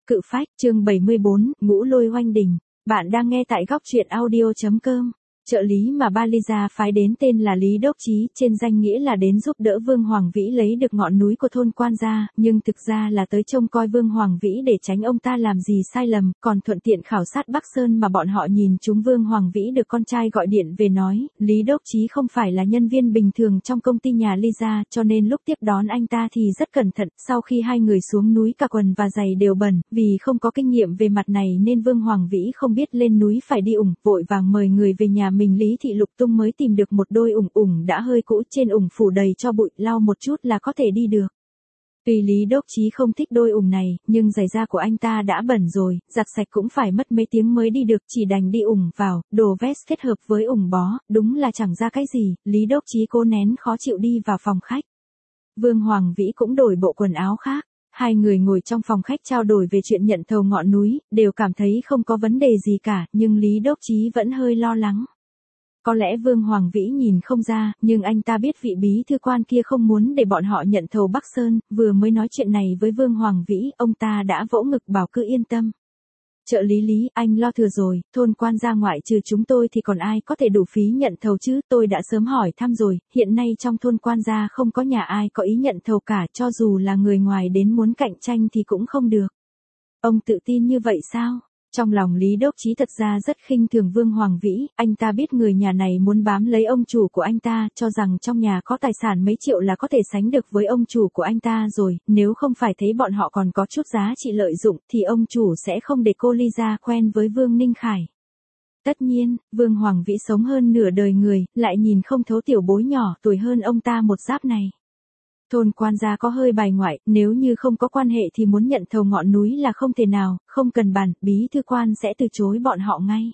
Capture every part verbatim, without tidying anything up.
Cự phách, chương bảy mươi bốn, ngũ lôi oanh đỉnh. Bạn đang nghe tại góc truyện audio.com. Trợ lý mà Ba Ly gia phái đến tên là Lý Đốc Chí, trên danh nghĩa là đến giúp đỡ Vương Hoàng Vĩ lấy được ngọn núi của thôn Quan gia, nhưng thực ra là tới trông coi Vương Hoàng Vĩ để tránh ông ta làm gì sai lầm, còn thuận tiện khảo sát Bắc Sơn mà bọn họ nhìn chúng. Vương Hoàng Vĩ được con trai gọi điện về nói, Lý Đốc Chí không phải là nhân viên bình thường trong công ty nhà Ly gia, cho nên lúc tiếp đón anh ta thì rất cẩn thận. Sau khi hai người xuống núi cả quần và giày đều bẩn, vì không có kinh nghiệm về mặt này nên Vương Hoàng Vĩ không biết lên núi phải đi ủng, vội vàng mời người về nhà mình Lý Thị lục tung mới tìm được một đôi ủng ủng đã hơi cũ, trên ủng phủ đầy cho bụi, lau một chút là có thể đi được. Tuy Lý Đốc Chí không thích đôi ủng này, nhưng giày da của anh ta đã bẩn rồi, giặt sạch cũng phải mất mấy tiếng mới đi được, chỉ đành đi ủng vào, đồ vest kết hợp với ủng bó, đúng là chẳng ra cái gì. Lý Đốc Chí cố nén khó chịu đi vào phòng khách. Vương Hoàng Vĩ cũng đổi bộ quần áo khác. Hai người ngồi trong phòng khách trao đổi về chuyện nhận thầu ngọn núi, đều cảm thấy không có vấn đề gì cả, nhưng Lý Đốc Chí vẫn hơi lo lắng. Có lẽ Vương Hoàng Vĩ nhìn không ra, nhưng anh ta biết vị bí thư quan kia không muốn để bọn họ nhận thầu Bắc Sơn, vừa mới nói chuyện này với Vương Hoàng Vĩ, ông ta đã vỗ ngực bảo cứ yên tâm. Trợ lý Lý, anh lo thừa rồi, thôn Quan gia ngoại trừ chúng tôi thì còn ai có thể đủ phí nhận thầu chứ, tôi đã sớm hỏi thăm rồi, hiện nay trong thôn Quan gia không có nhà ai có ý nhận thầu cả, cho dù là người ngoài đến muốn cạnh tranh thì cũng không được. Ông tự tin như vậy sao? Trong lòng Lý Đốc Chí thật ra rất khinh thường Vương Hoàng Vĩ, anh ta biết người nhà này muốn bám lấy ông chủ của anh ta, cho rằng trong nhà có tài sản mấy triệu là có thể sánh được với ông chủ của anh ta rồi, nếu không phải thấy bọn họ còn có chút giá trị lợi dụng, thì ông chủ sẽ không để cô Ly gia quen với Vương Ninh Khải. Tất nhiên, Vương Hoàng Vĩ sống hơn nửa đời người, lại nhìn không thấu tiểu bối nhỏ tuổi hơn ông ta một giáp này. Thôn Quan gia có hơi bài ngoại, nếu như không có quan hệ thì muốn nhận thầu ngọn núi là không thể nào, không cần bàn, bí thư quan sẽ từ chối bọn họ ngay.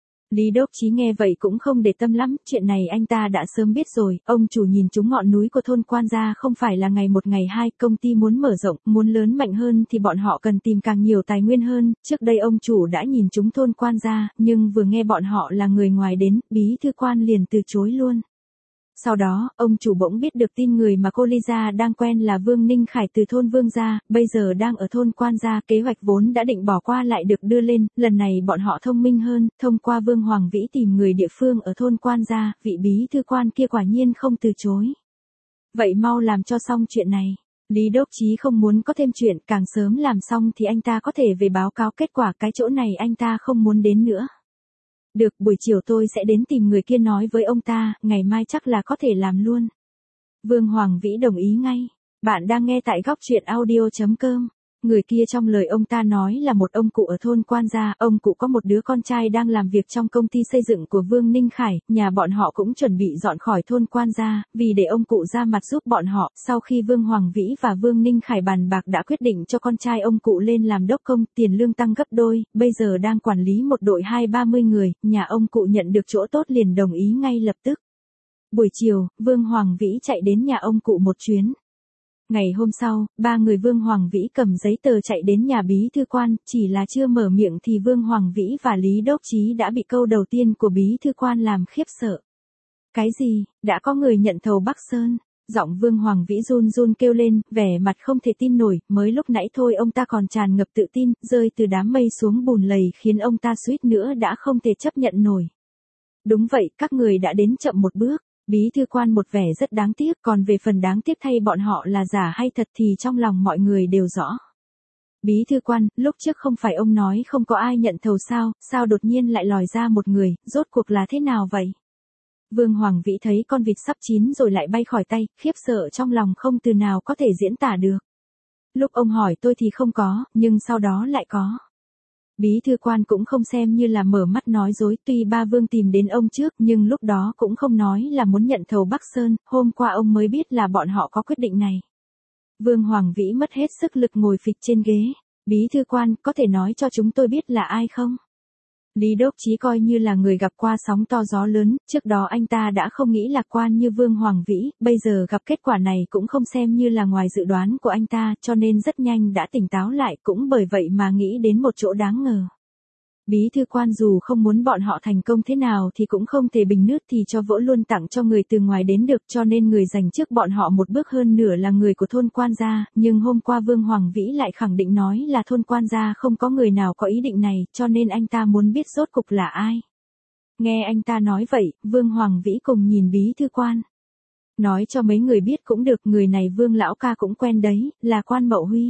Lý Đốc Chí nghe vậy cũng không để tâm lắm, chuyện này anh ta đã sớm biết rồi, ông chủ nhìn chúng ngọn núi của thôn Quan gia không phải là ngày một ngày hai, công ty muốn mở rộng, muốn lớn mạnh hơn thì bọn họ cần tìm càng nhiều tài nguyên hơn, trước đây ông chủ đã nhìn chúng thôn Quan gia, nhưng vừa nghe bọn họ là người ngoài đến, bí thư quan liền từ chối luôn. Sau đó, ông chủ bỗng biết được tin người mà cô Ly gia đang quen là Vương Ninh Khải từ thôn Vương gia, bây giờ đang ở thôn Quan gia, kế hoạch vốn đã định bỏ qua lại được đưa lên, lần này bọn họ thông minh hơn, thông qua Vương Hoàng Vĩ tìm người địa phương ở thôn Quan gia, vị bí thư quan kia quả nhiên không từ chối. Vậy mau làm cho xong chuyện này. Lý Đốc Chí không muốn có thêm chuyện, càng sớm làm xong thì anh ta có thể về báo cáo kết quả, cái chỗ này anh ta không muốn đến nữa. Được, buổi chiều tôi sẽ đến tìm người kia nói với ông ta, ngày mai chắc là có thể làm luôn. Vương Hoàng Vĩ đồng ý ngay. Bạn đang nghe tại góc truyện audio.com. Người kia trong lời ông ta nói là một ông cụ ở thôn Quan gia, ông cụ có một đứa con trai đang làm việc trong công ty xây dựng của Vương Ninh Khải, nhà bọn họ cũng chuẩn bị dọn khỏi thôn Quan gia, vì để ông cụ ra mặt giúp bọn họ, sau khi Vương Hoàng Vĩ và Vương Ninh Khải bàn bạc đã quyết định cho con trai ông cụ lên làm đốc công, tiền lương tăng gấp đôi, bây giờ đang quản lý một đội hai ba mươi người, nhà ông cụ nhận được chỗ tốt liền đồng ý ngay lập tức. Buổi chiều, Vương Hoàng Vĩ chạy đến nhà ông cụ một chuyến. Ngày hôm sau, ba người Vương Hoàng Vĩ cầm giấy tờ chạy đến nhà bí thư quan, chỉ là chưa mở miệng thì Vương Hoàng Vĩ và Lý Đốc Chí đã bị câu đầu tiên của bí thư quan làm khiếp sợ. Cái gì, đã có người nhận thầu Bắc Sơn? Giọng Vương Hoàng Vĩ run run kêu lên, vẻ mặt không thể tin nổi, mới lúc nãy thôi ông ta còn tràn ngập tự tin, rơi từ đám mây xuống bùn lầy khiến ông ta suýt nữa đã không thể chấp nhận nổi. Đúng vậy, các người đã đến chậm một bước. Bí thư quan một vẻ rất đáng tiếc, còn về phần đáng tiếc thay bọn họ là giả hay thật thì trong lòng mọi người đều rõ. Bí thư quan, lúc trước không phải ông nói không có ai nhận thầu sao, sao đột nhiên lại lòi ra một người, rốt cuộc là thế nào vậy? Vương Hoàng Vĩ thấy con vịt sắp chín rồi lại bay khỏi tay, khiếp sợ trong lòng không từ nào có thể diễn tả được. Lúc ông hỏi tôi thì không có, nhưng sau đó lại có. Bí thư quan cũng không xem như là mở mắt nói dối, tuy ba Vương tìm đến ông trước nhưng lúc đó cũng không nói là muốn nhận thầu Bắc Sơn, hôm qua ông mới biết là bọn họ có quyết định này. Vương Hoàng Vĩ mất hết sức lực ngồi phịch trên ghế. Bí thư quan, có thể nói cho chúng tôi biết là ai không? Lý Đốc Chí coi như là người gặp qua sóng to gió lớn, trước đó anh ta đã không nghĩ lạc quan như Vương Hoàng Vĩ, bây giờ gặp kết quả này cũng không xem như là ngoài dự đoán của anh ta, cho nên rất nhanh đã tỉnh táo lại, cũng bởi vậy mà nghĩ đến một chỗ đáng ngờ. Bí thư quan dù không muốn bọn họ thành công thế nào thì cũng không thể bình nước thì cho vỗ luôn tặng cho người từ ngoài đến được, cho nên người giành trước bọn họ một bước hơn nửa là người của thôn quan gia, nhưng hôm qua Vương Hoàng Vĩ lại khẳng định nói là thôn quan gia không có người nào có ý định này, cho nên anh ta muốn biết rốt cục là ai. Nghe anh ta nói vậy, Vương Hoàng Vĩ cùng nhìn bí thư quan. Nói cho mấy người biết cũng được, người này Vương lão ca cũng quen đấy, là Quan Mậu Huy.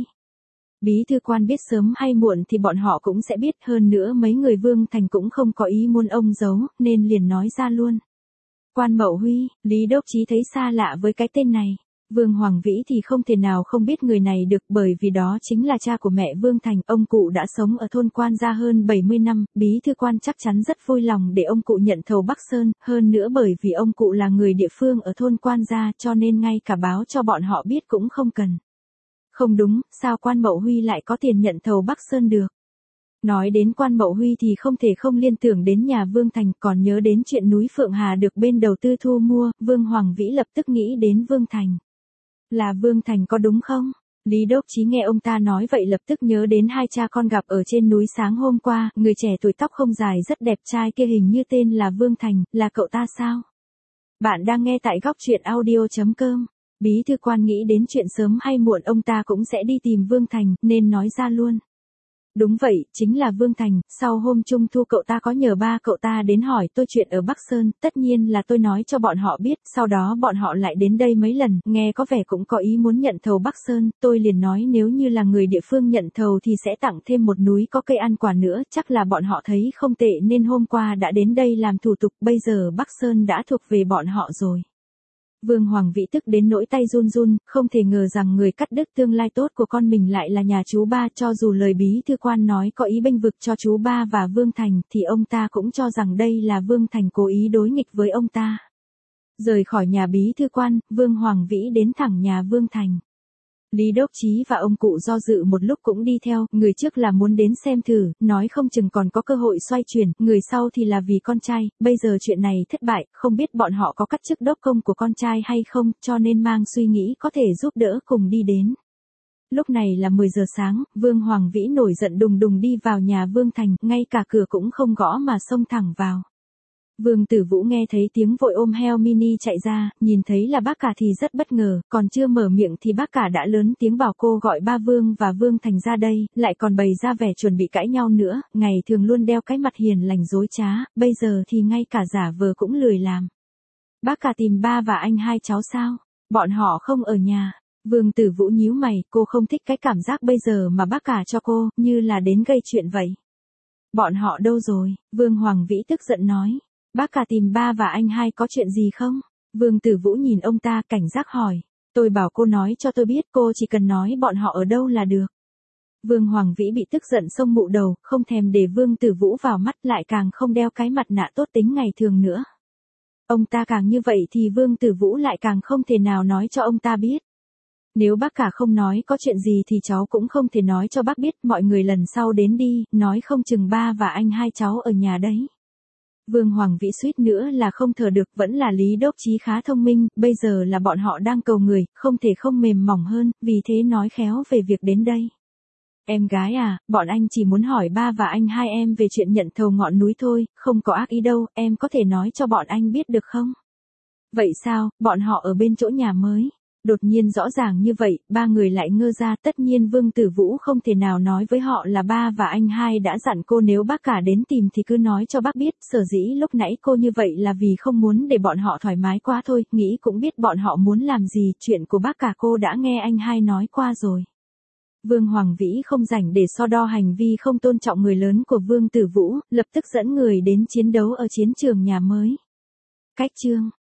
Bí thư quan biết sớm hay muộn thì bọn họ cũng sẽ biết, hơn nữa mấy người Vương Thành cũng không có ý muốn ông giấu, nên liền nói ra luôn. Quan Mậu Huy, Lý Đốc Chí thấy xa lạ với cái tên này. Vương Hoàng Vĩ thì không thể nào không biết người này được, bởi vì đó chính là cha của mẹ Vương Thành, ông cụ đã sống ở thôn quan gia hơn bảy mươi năm, bí thư quan chắc chắn rất vui lòng để ông cụ nhận thầu Bắc Sơn, hơn nữa bởi vì ông cụ là người địa phương ở thôn quan gia cho nên ngay cả báo cho bọn họ biết cũng không cần. Không đúng, sao Quan Mậu Huy lại có tiền nhận thầu Bắc Sơn được? Nói đến Quan Mậu Huy thì không thể không liên tưởng đến nhà Vương Thành, còn nhớ đến chuyện núi Phượng Hà được bên đầu tư thu mua, Vương Hoàng Vĩ lập tức nghĩ đến Vương Thành. Là Vương Thành có đúng không? Lý Đốc Chí nghe ông ta nói vậy lập tức nhớ đến hai cha con gặp ở trên núi sáng hôm qua, người trẻ tuổi tóc không dài rất đẹp trai kia hình như tên là Vương Thành, là cậu ta sao? Bạn đang nghe tại góc truyện audio chấm com. Bí thư quan nghĩ đến chuyện sớm hay muộn ông ta cũng sẽ đi tìm Vương Thành, nên nói ra luôn. Đúng vậy, chính là Vương Thành, sau hôm trung thu cậu ta có nhờ ba cậu ta đến hỏi tôi chuyện ở Bắc Sơn, tất nhiên là tôi nói cho bọn họ biết, sau đó bọn họ lại đến đây mấy lần, nghe có vẻ cũng có ý muốn nhận thầu Bắc Sơn, tôi liền nói nếu như là người địa phương nhận thầu thì sẽ tặng thêm một núi có cây ăn quả nữa, chắc là bọn họ thấy không tệ nên hôm qua đã đến đây làm thủ tục, bây giờ Bắc Sơn đã thuộc về bọn họ rồi. Vương Hoàng Vĩ tức đến nỗi tay run run, không thể ngờ rằng người cắt đứt tương lai tốt của con mình lại là nhà chú ba, cho dù lời bí thư quan nói có ý bênh vực cho chú ba và Vương Thành thì ông ta cũng cho rằng đây là Vương Thành cố ý đối nghịch với ông ta. Rời khỏi nhà bí thư quan, Vương Hoàng Vĩ đến thẳng nhà Vương Thành. Lý Đốc Chí và ông cụ do dự một lúc cũng đi theo, người trước là muốn đến xem thử, nói không chừng còn có cơ hội xoay chuyển, người sau thì là vì con trai, bây giờ chuyện này thất bại, không biết bọn họ có cắt chức đốc công của con trai hay không, cho nên mang suy nghĩ có thể giúp đỡ cùng đi đến. Lúc này là mười giờ sáng, Vương Hoàng Vĩ nổi giận đùng đùng đi vào nhà Vương Thành, ngay cả cửa cũng không gõ mà xông thẳng vào. Vương Tử Vũ nghe thấy tiếng vội ôm heo mini chạy ra, nhìn thấy là bác cả thì rất bất ngờ, còn chưa mở miệng thì bác cả đã lớn tiếng bảo cô gọi ba Vương và Vương Thành ra đây, lại còn bày ra vẻ chuẩn bị cãi nhau nữa, ngày thường luôn đeo cái mặt hiền lành dối trá, bây giờ thì ngay cả giả vờ cũng lười làm. Bác cả tìm ba và anh hai cháu sao? Bọn họ không ở nhà. Vương Tử Vũ nhíu mày, cô không thích cái cảm giác bây giờ mà bác cả cho cô, như là đến gây chuyện vậy. Bọn họ đâu rồi? Vương Hoàng Vĩ tức giận nói. Bác cả tìm ba và anh hai có chuyện gì không? Vương Tử Vũ nhìn ông ta cảnh giác hỏi. Tôi bảo cô nói cho tôi biết, cô chỉ cần nói bọn họ ở đâu là được. Vương Hoàng Vĩ bị tức giận xông mụ đầu, không thèm để Vương Tử Vũ vào mắt, lại càng không đeo cái mặt nạ tốt tính ngày thường nữa. Ông ta càng như vậy thì Vương Tử Vũ lại càng không thể nào nói cho ông ta biết. Nếu bác cả không nói có chuyện gì thì cháu cũng không thể nói cho bác biết, mọi người lần sau đến đi, nói không chừng ba và anh hai cháu ở nhà đấy. Vương Hoàng Vĩ suýt nữa là không thở được, vẫn là Lý Đốc Chí khá thông minh, bây giờ là bọn họ đang cầu người, không thể không mềm mỏng hơn, vì thế nói khéo về việc đến đây. Em gái à, bọn anh chỉ muốn hỏi ba và anh hai em về chuyện nhận thầu ngọn núi thôi, không có ác ý đâu, em có thể nói cho bọn anh biết được không? Vậy sao, bọn họ ở bên chỗ nhà mới? Đột nhiên rõ ràng như vậy, ba người lại ngơ ra, tất nhiên Vương Tử Vũ không thể nào nói với họ là ba và anh hai đã dặn cô nếu bác cả đến tìm thì cứ nói cho bác biết, sở dĩ lúc nãy cô như vậy là vì không muốn để bọn họ thoải mái quá thôi, nghĩ cũng biết bọn họ muốn làm gì, chuyện của bác cả cô đã nghe anh hai nói qua rồi. Vương Hoàng Vĩ không rảnh để so đo hành vi không tôn trọng người lớn của Vương Tử Vũ, lập tức dẫn người đến chiến đấu ở chiến trường nhà mới. Cách chương